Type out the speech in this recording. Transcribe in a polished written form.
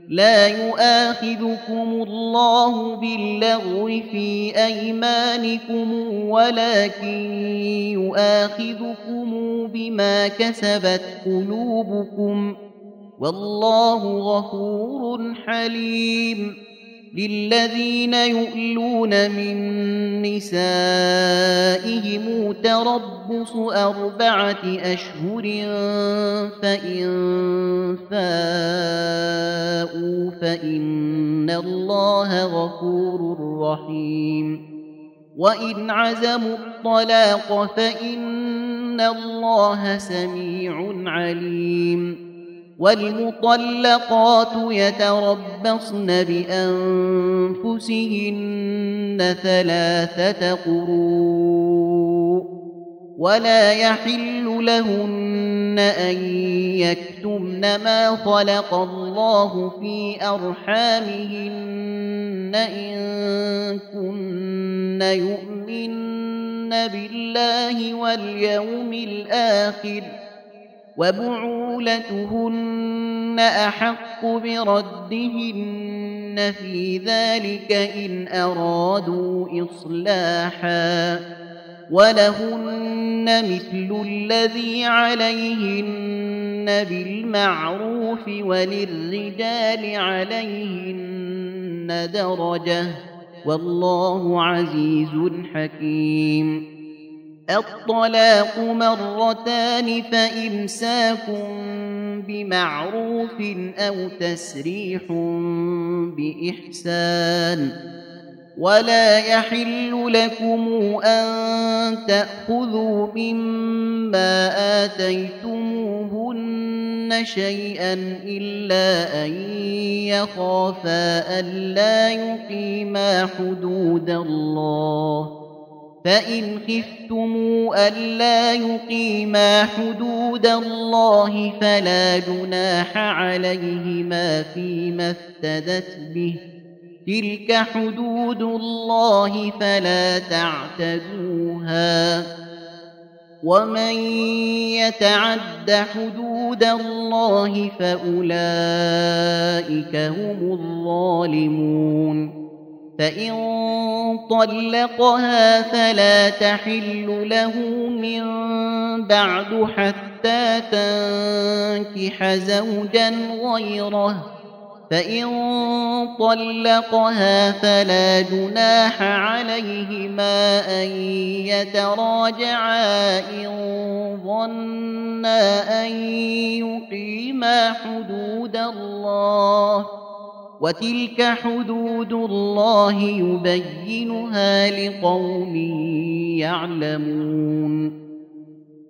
لا يؤاخذكم الله باللغو في أيمانكم ولكن يؤاخذكم بما كسبت قلوبكم والله غفور حليم. للذين يؤلون من نسائهم تربص 4 أشهر فإن فاءوا فإن الله غفور رحيم. وإن عزموا الطلاق فإن الله سميع عليم. والمطلقات يتربصن بأنفسهن 3 قروء ولا يحل لهن أن يكتمن ما خلق الله في أرحامهن إن كن يؤمن بالله واليوم الآخر وبعولتهن أحق بردهن في ذلك إن أرادوا إصلاحا ولهن مثل الذي عليهن بالمعروف وللرجال عليهن درجة والله عزيز حكيم. الطلاق 2 فإمساك بمعروف أو تسريح بإحسان. ولا يحل لكم أن تأخذوا مما آتيتموهن شيئا إلا أن يخافا ألا يقيما حدود الله فإن خفتموا ألا يقيما حدود الله فلا جناح عليهما فيما افتدت به تلك حدود الله فلا تعتدوها ومن يتعد حدود الله فأولئك هم الظالمون. فإن طلقها فلا تحل له من بعد حتى تنكح زوجا غيره فإن طلقها فلا جناح عليهما أن يتراجعا إن ظنا أن يقيما حدود الله وتلك حدود الله يبينها لقوم يعلمون.